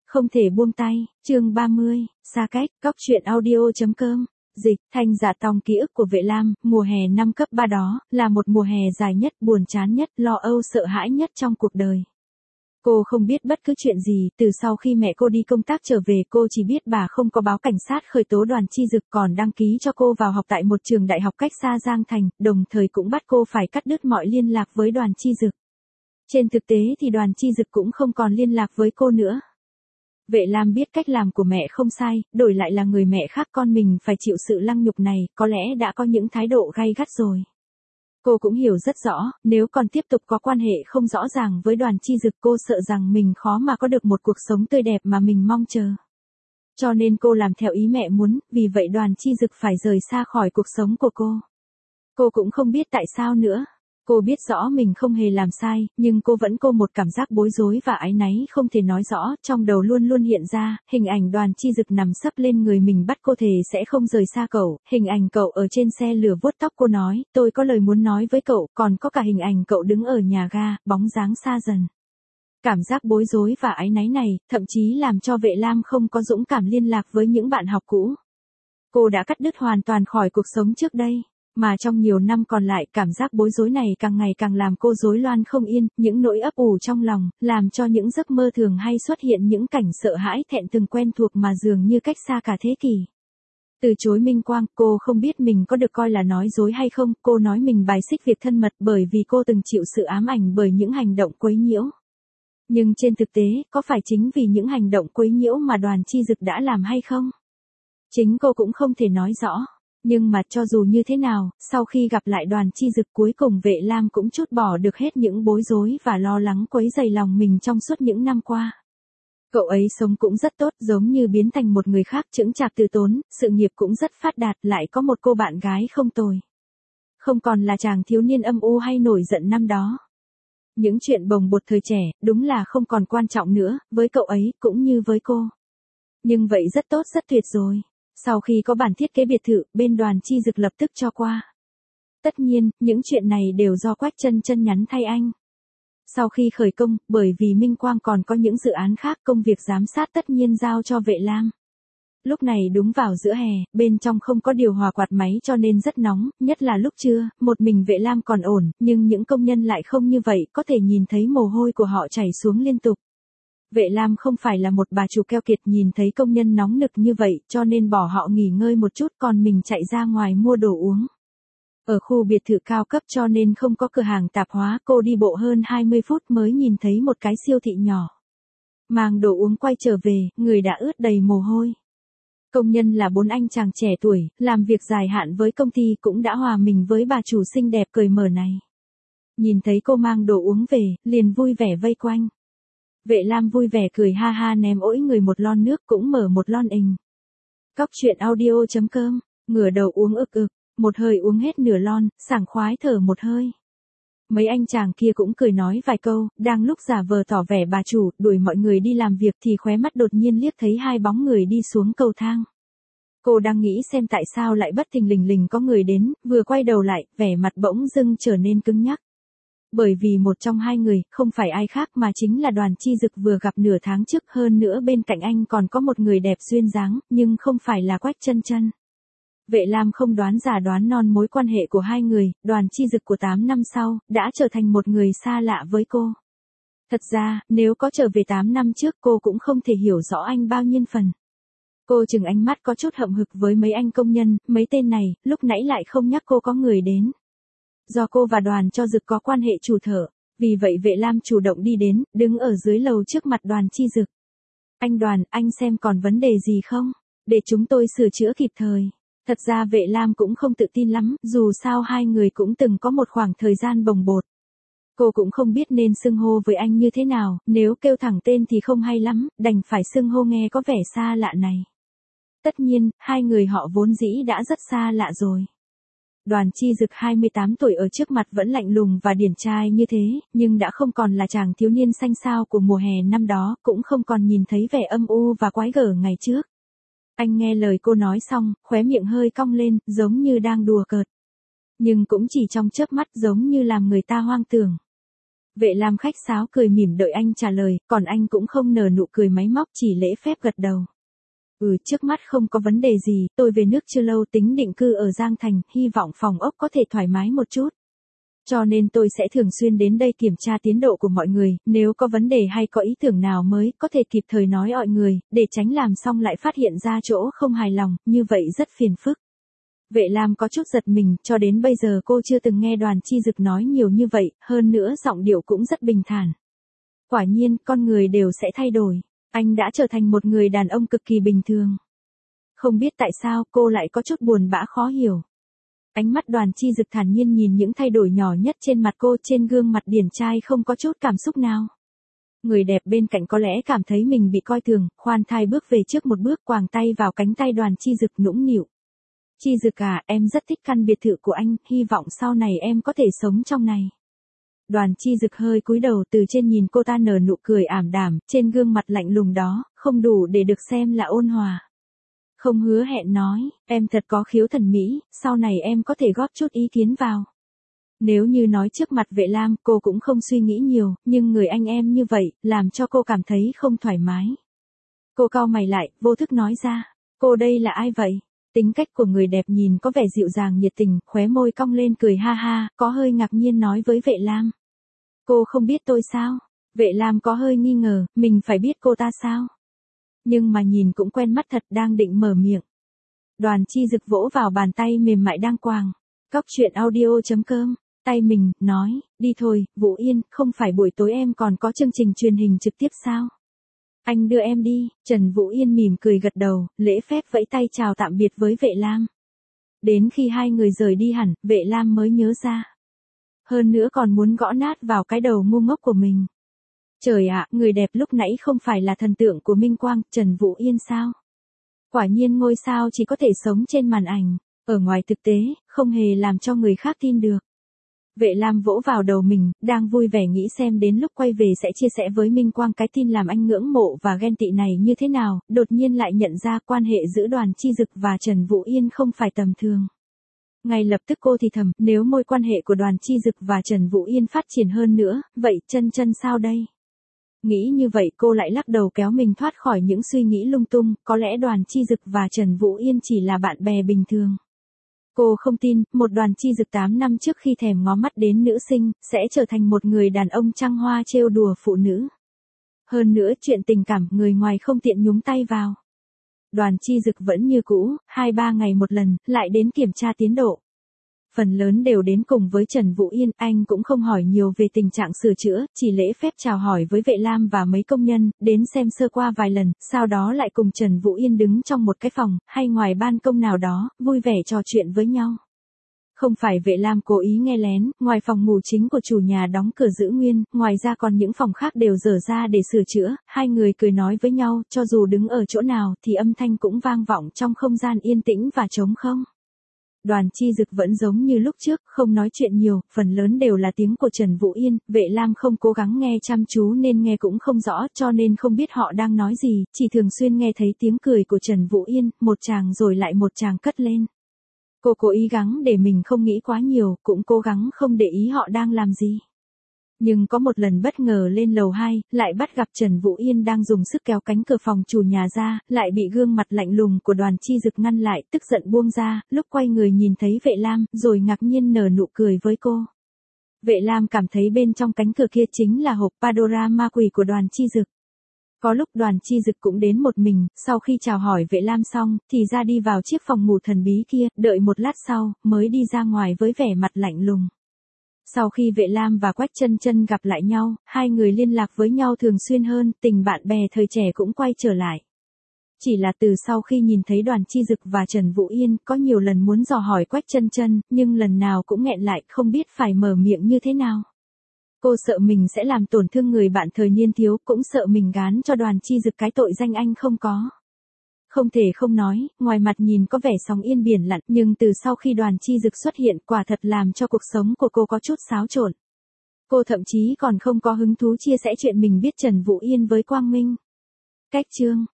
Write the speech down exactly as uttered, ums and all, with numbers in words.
Không thể buông tay, chương ba mươi, xa cách, cóc truyện audio.com, dịch, Thanh Dạ Tòng ký ức của Vệ Lam, mùa hè năm cấp ba đó, là một mùa hè dài nhất, buồn chán nhất, lo âu sợ hãi nhất trong cuộc đời. Cô không biết bất cứ chuyện gì, từ sau khi mẹ cô đi công tác trở về cô chỉ biết bà không có báo cảnh sát khởi tố Đoàn Chi Dực còn đăng ký cho cô vào học tại một trường đại học cách xa Giang Thành, đồng thời cũng bắt cô phải cắt đứt mọi liên lạc với Đoàn Chi Dực. Trên thực tế thì Đoàn Chi Dực cũng không còn liên lạc với cô nữa. Vệ Lam biết cách làm của mẹ không sai, đổi lại là người mẹ khác con mình phải chịu sự lăng nhục này, có lẽ đã có những thái độ gay gắt rồi. Cô cũng hiểu rất rõ, nếu còn tiếp tục có quan hệ không rõ ràng với Đoàn Chi Dực cô sợ rằng mình khó mà có được một cuộc sống tươi đẹp mà mình mong chờ. Cho nên cô làm theo ý mẹ muốn, vì vậy Đoàn Chi Dực phải rời xa khỏi cuộc sống của cô. Cô cũng không biết tại sao nữa. Cô biết rõ mình không hề làm sai, nhưng cô vẫn có một cảm giác bối rối và áy náy không thể nói rõ, trong đầu luôn luôn hiện ra, hình ảnh Đoàn Chi Dực nằm sấp lên người mình bắt cô thề sẽ không rời xa cậu, hình ảnh cậu ở trên xe lửa vuốt tóc cô nói, tôi có lời muốn nói với cậu, còn có cả hình ảnh cậu đứng ở nhà ga, bóng dáng xa dần. Cảm giác bối rối và áy náy này, thậm chí làm cho Vệ Lam không có dũng cảm liên lạc với những bạn học cũ. Cô đã cắt đứt hoàn toàn khỏi cuộc sống trước đây. Mà trong nhiều năm còn lại cảm giác bối rối này càng ngày càng làm cô rối loạn không yên, những nỗi ấp ủ trong lòng, làm cho những giấc mơ thường hay xuất hiện những cảnh sợ hãi thẹn từng quen thuộc mà dường như cách xa cả thế kỷ. Từ chối minh quang, cô không biết mình có được coi là nói dối hay không, cô nói mình bài xích việc thân mật bởi vì cô từng chịu sự ám ảnh bởi những hành động quấy nhiễu. Nhưng trên thực tế, có phải chính vì những hành động quấy nhiễu mà Đoàn Chi Dực đã làm hay không? Chính cô cũng không thể nói rõ. Nhưng mà cho dù như thế nào, sau khi gặp lại Đoàn Chi Dực cuối cùng Vệ Lam cũng trút bỏ được hết những bối rối và lo lắng quấy dày lòng mình trong suốt những năm qua. Cậu ấy sống cũng rất tốt, giống như biến thành một người khác, chững chạc từ tốn, sự nghiệp cũng rất phát đạt, lại có một cô bạn gái không tồi. Không còn là chàng thiếu niên âm u hay nổi giận năm đó. Những chuyện bồng bột thời trẻ, đúng là không còn quan trọng nữa, với cậu ấy, cũng như với cô. Nhưng vậy rất tốt rất tuyệt rồi. Sau khi có bản thiết kế biệt thự, bên Đoàn Chi Dực lập tức cho qua. Tất nhiên, những chuyện này đều do Quách Chân Chân nhắn thay anh. Sau khi khởi công, bởi vì Minh Quang còn có những dự án khác, công việc giám sát tất nhiên giao cho Vệ Lam. Lúc này đúng vào giữa hè, bên trong không có điều hòa quạt máy cho nên rất nóng, nhất là lúc trưa, một mình Vệ Lam còn ổn, nhưng những công nhân lại không như vậy, có thể nhìn thấy mồ hôi của họ chảy xuống liên tục. Vệ Lam không phải là một bà chủ keo kiệt nhìn thấy công nhân nóng nực như vậy cho nên bỏ họ nghỉ ngơi một chút còn mình chạy ra ngoài mua đồ uống. Ở khu biệt thự cao cấp cho nên không có cửa hàng tạp hóa cô đi bộ hơn hai mươi phút mới nhìn thấy một cái siêu thị nhỏ. Mang đồ uống quay trở về, người đã ướt đầy mồ hôi. Công nhân là bốn anh chàng trẻ tuổi, làm việc dài hạn với công ty cũng đã hòa mình với bà chủ xinh đẹp cởi mở này. Nhìn thấy cô mang đồ uống về, liền vui vẻ vây quanh. Vệ Lam vui vẻ cười ha ha ném ỗi người một lon nước cũng mở một lon ình. Cóc truyện audio.com, ngửa đầu uống ực ực, một hơi uống hết nửa lon, sảng khoái thở một hơi. Mấy anh chàng kia cũng cười nói vài câu, đang lúc giả vờ tỏ vẻ bà chủ, đuổi mọi người đi làm việc thì khóe mắt đột nhiên liếc thấy hai bóng người đi xuống cầu thang. Cô đang nghĩ xem tại sao lại bất thình lình lình có người đến, vừa quay đầu lại, vẻ mặt bỗng dưng trở nên cứng nhắc. Bởi vì một trong hai người, không phải ai khác mà chính là Đoàn Chi Dực vừa gặp nửa tháng trước, hơn nữa bên cạnh anh còn có một người đẹp duyên dáng, nhưng không phải là Quách Chân Chân. Vệ Lam không đoán giả đoán non mối quan hệ của hai người, Đoàn Chi Dực của tám năm sau, đã trở thành một người xa lạ với cô. Thật ra, nếu có trở về tám năm trước cô cũng không thể hiểu rõ anh bao nhiêu phần. Cô chừng ánh mắt có chút hậm hực với mấy anh công nhân, mấy tên này, lúc nãy lại không nhắc cô có người đến. Do cô và Đoàn cho Dực có quan hệ chủ thở, vì vậy Vệ Lam chủ động đi đến, đứng ở dưới lầu trước mặt Đoàn Chi Dực. Anh Đoàn, anh xem còn vấn đề gì không? Để chúng tôi sửa chữa kịp thời. Thật ra Vệ Lam cũng không tự tin lắm, dù sao hai người cũng từng có một khoảng thời gian bồng bột. Cô cũng không biết nên xưng hô với anh như thế nào, nếu kêu thẳng tên thì không hay lắm, đành phải xưng hô nghe có vẻ xa lạ này. Tất nhiên, hai người họ vốn dĩ đã rất xa lạ rồi. Đoàn Chi Dực hai mươi tám tuổi ở trước mặt vẫn lạnh lùng và điển trai như thế, nhưng đã không còn là chàng thiếu niên xanh xao của mùa hè năm đó, cũng không còn nhìn thấy vẻ âm u và quái gở ngày trước. Anh nghe lời cô nói xong, khóe miệng hơi cong lên, giống như đang đùa cợt. Nhưng cũng chỉ trong chớp mắt giống như làm người ta hoang tưởng. Vệ Lam khách sáo cười mỉm đợi anh trả lời, còn anh cũng không nở nụ cười máy móc chỉ lễ phép gật đầu. Ừ, trước mắt không có vấn đề gì, tôi về nước chưa lâu tính định cư ở Giang Thành, hy vọng phòng ốc có thể thoải mái một chút. Cho nên tôi sẽ thường xuyên đến đây kiểm tra tiến độ của mọi người, nếu có vấn đề hay có ý tưởng nào mới, có thể kịp thời nói mọi người, để tránh làm xong lại phát hiện ra chỗ không hài lòng, như vậy rất phiền phức. Vệ Lam có chút giật mình, cho đến bây giờ cô chưa từng nghe Đoàn Chi Dực nói nhiều như vậy, hơn nữa giọng điệu cũng rất bình thản. Quả nhiên, con người đều sẽ thay đổi. Anh đã trở thành một người đàn ông cực kỳ bình thường. Không biết tại sao cô lại có chút buồn bã khó hiểu. Ánh mắt Đoàn Chi Dực thản nhiên nhìn những thay đổi nhỏ nhất trên mặt cô, trên gương mặt điển trai không có chút cảm xúc nào. Người đẹp bên cạnh có lẽ cảm thấy mình bị coi thường, khoan thai bước về trước một bước, quàng tay vào cánh tay Đoàn Chi Dực nũng nịu. Chi Dực à, em rất thích căn biệt thự của anh, hy vọng sau này em có thể sống trong này. Đoàn Chi Dực hơi cúi đầu, từ trên nhìn cô ta nở nụ cười ảm đạm, trên gương mặt lạnh lùng đó, không đủ để được xem là ôn hòa. Không hứa hẹn nói, em thật có khiếu thẩm mỹ, sau này em có thể góp chút ý kiến vào. Nếu như nói trước mặt Vệ Lam, cô cũng không suy nghĩ nhiều, nhưng người anh em như vậy, làm cho cô cảm thấy không thoải mái. Cô cau mày lại, vô thức nói ra, cô đây là ai vậy? Tính cách của người đẹp nhìn có vẻ dịu dàng nhiệt tình, khóe môi cong lên cười ha ha, có hơi ngạc nhiên nói với Vệ Lam. Cô không biết tôi sao? Vệ Lam có hơi nghi ngờ, mình phải biết cô ta sao? Nhưng mà nhìn cũng quen mắt thật, đang định mở miệng. Đoàn Chi Dực vỗ vào bàn tay mềm mại đang quàng. Cóc truyện audio chấm com, tay mình, nói, đi thôi, Vũ Yên, không phải buổi tối em còn có chương trình truyền hình trực tiếp sao? Anh đưa em đi. Trần Vũ Yên mỉm cười gật đầu, lễ phép vẫy tay chào tạm biệt với Vệ Lam. Đến khi hai người rời đi hẳn, Vệ Lam mới nhớ ra. Hơn nữa còn muốn gõ nát vào cái đầu ngu ngốc của mình. Trời ạ, người đẹp lúc nãy không phải là thần tượng của Minh Quang, Trần Vũ Yên sao? Quả nhiên ngôi sao chỉ có thể sống trên màn ảnh, ở ngoài thực tế, không hề làm cho người khác tin được. Vệ Lam vỗ vào đầu mình, đang vui vẻ nghĩ xem đến lúc quay về sẽ chia sẻ với Minh Quang cái tin làm anh ngưỡng mộ và ghen tị này như thế nào, đột nhiên lại nhận ra quan hệ giữa Đoàn Chi Dực và Trần Vũ Yên không phải tầm thường. Ngay lập tức cô thì thầm, nếu mối quan hệ của Đoàn Chi Dực và Trần Vũ Yên phát triển hơn nữa, vậy chân chân sao đây? Nghĩ như vậy cô lại lắc đầu kéo mình thoát khỏi những suy nghĩ lung tung, có lẽ Đoàn Chi Dực và Trần Vũ Yên chỉ là bạn bè bình thường. Cô không tin, một Đoàn Chi Dực tám năm trước khi thèm ngó mắt đến nữ sinh, sẽ trở thành một người đàn ông trăng hoa trêu đùa phụ nữ. Hơn nữa chuyện tình cảm người ngoài không tiện nhúng tay vào. Đoàn Chi Dực vẫn như cũ, hai ba ngày một lần, lại đến kiểm tra tiến độ. Phần lớn đều đến cùng với Trần Vũ Yên, anh cũng không hỏi nhiều về tình trạng sửa chữa, chỉ lễ phép chào hỏi với Vệ Lam và mấy công nhân, đến xem sơ qua vài lần, sau đó lại cùng Trần Vũ Yên đứng trong một cái phòng, hay ngoài ban công nào đó, vui vẻ trò chuyện với nhau. Không phải Vệ Lam cố ý nghe lén, ngoài phòng ngủ chính của chủ nhà đóng cửa giữ nguyên, ngoài ra còn những phòng khác đều dở ra để sửa chữa, hai người cười nói với nhau, cho dù đứng ở chỗ nào thì âm thanh cũng vang vọng trong không gian yên tĩnh và trống không. Đoàn Chi Dực vẫn giống như lúc trước, không nói chuyện nhiều, phần lớn đều là tiếng của Trần Vũ Yên, Vệ Lam không cố gắng nghe chăm chú nên nghe cũng không rõ, cho nên không biết họ đang nói gì, chỉ thường xuyên nghe thấy tiếng cười của Trần Vũ Yên, một tràng rồi lại một tràng cất lên. Cô cố ý gắng để mình không nghĩ quá nhiều, cũng cố gắng không để ý họ đang làm gì. Nhưng có một lần bất ngờ lên lầu hai, lại bắt gặp Trần Vũ Yên đang dùng sức kéo cánh cửa phòng chủ nhà ra, lại bị gương mặt lạnh lùng của Đoàn Chi Dực ngăn lại, tức giận buông ra, lúc quay người nhìn thấy Vệ Lam, rồi ngạc nhiên nở nụ cười với cô. Vệ Lam cảm thấy bên trong cánh cửa kia chính là hộp Pandora ma quỷ của Đoàn Chi Dực. Có lúc Đoàn Chi Dực cũng đến một mình, sau khi chào hỏi Vệ Lam xong, thì ra đi vào chiếc phòng ngủ thần bí kia, đợi một lát sau, mới đi ra ngoài với vẻ mặt lạnh lùng. Sau khi Vệ Lam và Quách Chân Chân gặp lại nhau, hai người liên lạc với nhau thường xuyên hơn, tình bạn bè thời trẻ cũng quay trở lại. Chỉ là từ sau khi nhìn thấy Đoàn Chi Dực và Trần Vũ Yên, có nhiều lần muốn dò hỏi Quách Chân Chân, nhưng lần nào cũng nghẹn lại, không biết phải mở miệng như thế nào. Cô sợ mình sẽ làm tổn thương người bạn thời niên thiếu, cũng sợ mình gán cho Đoàn Chi Dực cái tội danh anh không có. Không thể không nói, ngoài mặt nhìn có vẻ sóng yên biển lặng, nhưng từ sau khi Đoàn Chi Dực xuất hiện, quả thật làm cho cuộc sống của cô có chút xáo trộn. Cô thậm chí còn không có hứng thú chia sẻ chuyện mình biết Trần Vũ Yên với Quang Minh. Cách chương